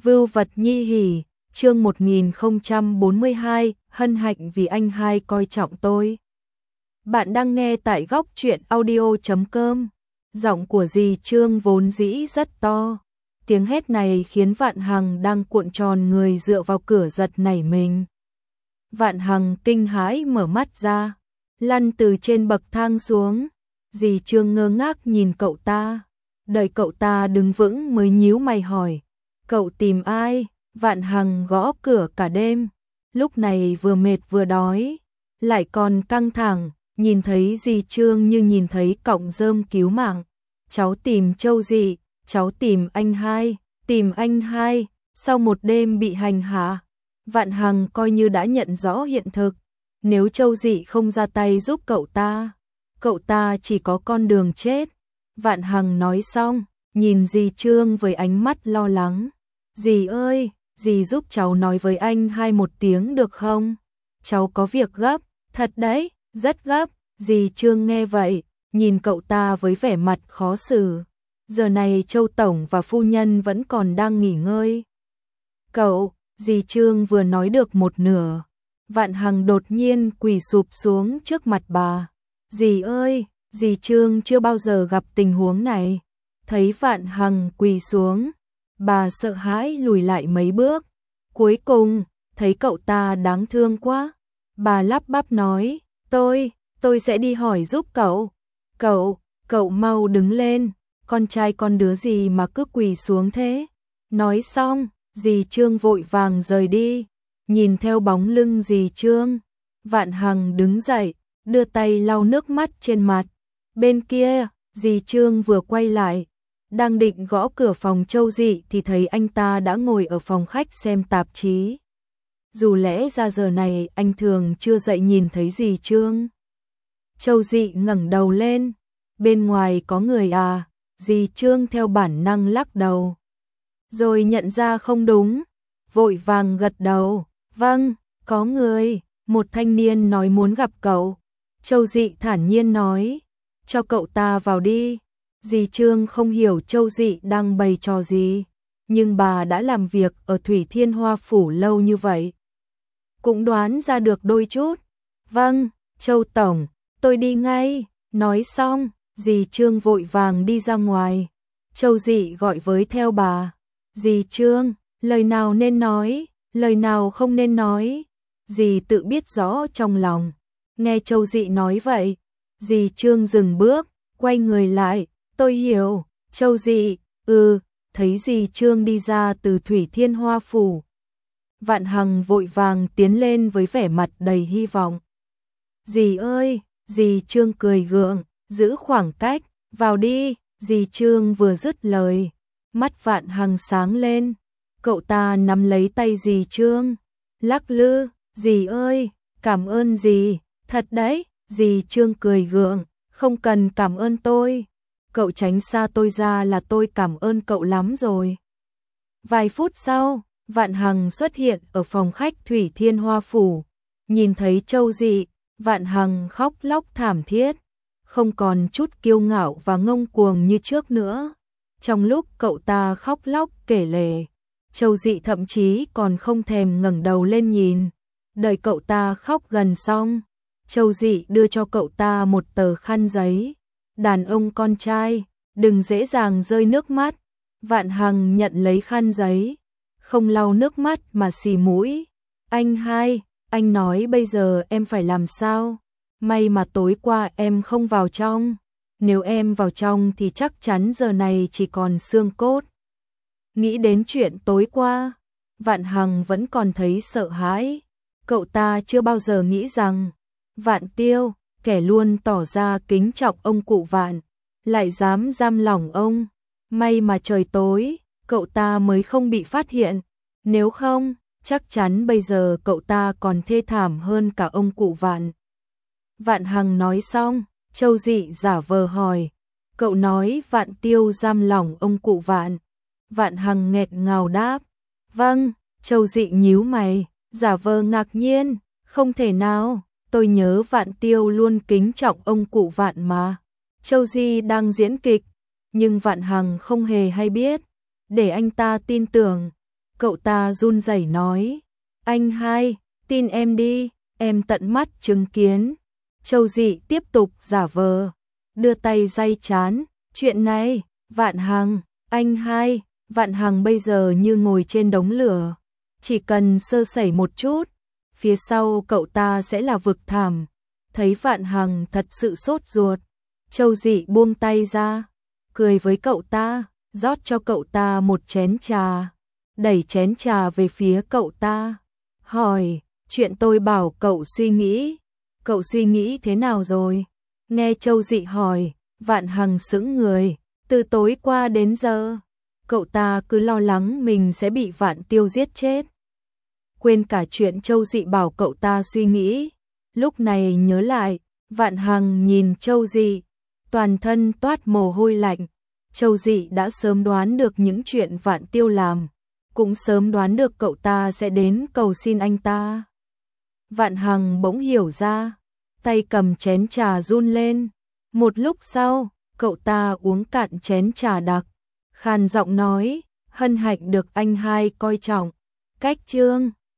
Vưu vật nhi hỉ, chương 1042, hân hạnh vì anh hai coi trọng tôi. Bạn đang nghe tại góc truyện audio.com. Giọng của dì Trương vốn dĩ rất to. Tiếng hét này khiến Vạn Hằng đang cuộn tròn người dựa vào cửa giật nảy mình. Vạn Hằng kinh hãi mở mắt ra, lăn từ trên bậc thang xuống. Dì Trương ngơ ngác nhìn cậu ta, đợi cậu ta đứng vững mới nhíu mày hỏi. Cậu tìm ai? Vạn Hằng gõ cửa cả đêm, lúc này vừa mệt vừa đói, lại còn căng thẳng, nhìn thấy dì Trương như nhìn thấy cọng rơm cứu mạng. Cháu tìm Châu Dị, cháu tìm anh hai, sau một đêm bị hành hạ. Vạn Hằng coi như đã nhận rõ hiện thực, nếu Châu Dị không ra tay giúp cậu ta chỉ có con đường chết. Vạn Hằng nói xong, nhìn dì Trương với ánh mắt lo lắng. Dì ơi, dì giúp cháu nói với anh hai một tiếng được không? Cháu có việc gấp, thật đấy, rất gấp. Dì Trương nghe vậy, nhìn cậu ta với vẻ mặt khó xử. Giờ này Châu Tổng và phu nhân vẫn còn đang nghỉ ngơi. Cậu, dì Trương vừa nói được một nửa. Vạn Hằng đột nhiên quỳ sụp xuống trước mặt bà. Dì ơi, dì Trương chưa bao giờ gặp tình huống này. Thấy Vạn Hằng quỳ xuống, bà sợ hãi lùi lại mấy bước. Cuối cùng, thấy cậu ta đáng thương quá. Bà lắp bắp nói, tôi sẽ đi hỏi giúp cậu. Cậu mau đứng lên, con trai con đứa gì mà cứ quỳ xuống thế. Nói xong, dì Trương vội vàng rời đi. Nhìn theo bóng lưng dì Trương, Vạn Hằng đứng dậy, đưa tay lau nước mắt trên mặt. Bên kia, dì Trương vừa quay lại, đang định gõ cửa phòng Châu Dị thì thấy anh ta đã ngồi ở phòng khách xem tạp chí. Dù lẽ ra giờ này anh thường chưa dậy nhìn thấy dì Trương. Châu Dị ngẩng đầu lên, bên ngoài có người à? Dì Trương theo bản năng lắc đầu, rồi nhận ra không đúng, vội vàng gật đầu. Vâng, có người, một thanh niên nói muốn gặp cậu. Châu Dị thản nhiên nói, cho cậu ta vào đi. Dì Trương không hiểu Châu Dị đang bày trò gì, nhưng bà đã làm việc ở Thủy Thiên Hoa Phủ lâu như vậy, cũng đoán ra được đôi chút. Vâng, Châu Tổng, tôi đi ngay. Nói xong, dì Trương vội vàng đi ra ngoài. Châu Dị gọi với theo bà. Dì Trương, lời nào nên nói, lời nào không nên nói, dì tự biết rõ trong lòng. Nghe Châu Dị nói vậy, dì Trương dừng bước, quay người lại. Tôi hiểu. Châu Dị, thấy dì Trương đi ra từ Thủy Thiên Hoa Phủ. Vạn Hằng vội vàng tiến lên với vẻ mặt đầy hy vọng. Dì ơi, dì Trương cười gượng, giữ khoảng cách, vào đi. Dì Trương vừa dứt lời, mắt Vạn Hằng sáng lên. Cậu ta nắm lấy tay dì Trương, lắc lư. Dì ơi, cảm ơn dì, thật đấy. Dì Trương cười gượng, không cần cảm ơn tôi. Cậu tránh xa tôi ra là tôi cảm ơn cậu lắm rồi. Vài phút sau, Vạn Hằng xuất hiện ở phòng khách Thủy Thiên Hoa Phủ. Nhìn thấy Châu Dị, Vạn Hằng khóc lóc thảm thiết, không còn chút kiêu ngạo và ngông cuồng như trước nữa. Trong lúc cậu ta khóc lóc kể lể, Châu Dị thậm chí còn không thèm ngẩng đầu lên nhìn. Đợi cậu ta khóc gần xong, Châu Dị đưa cho cậu ta một tờ khăn giấy. Đàn ông con trai, đừng dễ dàng rơi nước mắt. Vạn Hằng nhận lấy khăn giấy, không lau nước mắt mà xì mũi. Anh hai, anh nói bây giờ em phải làm sao? May mà tối qua em không vào trong. Nếu em vào trong thì chắc chắn giờ này chỉ còn xương cốt. Nghĩ đến chuyện tối qua, Vạn Hằng vẫn còn thấy sợ hãi. Cậu ta chưa bao giờ nghĩ rằng Vạn Tiêu, kẻ luôn tỏ ra kính trọng ông cụ Vạn, lại dám giam lỏng ông. May mà trời tối, cậu ta mới không bị phát hiện. Nếu không, chắc chắn bây giờ cậu ta còn thê thảm hơn cả ông cụ Vạn. Vạn Hằng nói xong, Châu Dị giả vờ hỏi, cậu nói Vạn Tiêu giam lỏng ông cụ Vạn. Vạn Hằng nghẹt ngào đáp, vâng. Châu Dị nhíu mày, giả vờ ngạc nhiên, không thể nào. Tôi nhớ Vạn Tiêu luôn kính trọng ông cụ Vạn mà. Châu Dị đang diễn kịch, nhưng Vạn Hằng không hề hay biết. Để anh ta tin tưởng, Cậu ta run rẩy nói, anh hai, tin em đi, em tận mắt chứng kiến. Châu Dị tiếp tục giả vờ, đưa tay day chán, chuyện này, Vạn Hằng, anh hai, Vạn Hằng bây giờ như ngồi trên đống lửa, chỉ cần sơ sẩy một chút, phía sau cậu ta sẽ là vực thẳm. Thấy Vạn Hằng thật sự sốt ruột, Châu Dị buông tay ra, cười với cậu ta, rót cho cậu ta một chén trà, đẩy chén trà về phía cậu ta, hỏi, chuyện tôi bảo cậu suy nghĩ thế nào rồi? Nghe Châu Dị hỏi, Vạn Hằng sững người, từ tối qua đến giờ, cậu ta cứ lo lắng mình sẽ bị Vạn Tiêu giết chết. Quên cả chuyện Châu Dị bảo cậu ta suy nghĩ, lúc này nhớ lại, Vạn Hằng nhìn Châu Dị, toàn thân toát mồ hôi lạnh. Châu Dị đã sớm đoán được những chuyện Vạn Tiêu làm, cũng sớm đoán được cậu ta sẽ đến cầu xin anh ta. Vạn Hằng bỗng hiểu ra, tay cầm chén trà run lên. Một lúc sau, cậu ta uống cạn chén trà đặc, khàn giọng nói, hân hạnh được anh hai coi trọng. Cách chương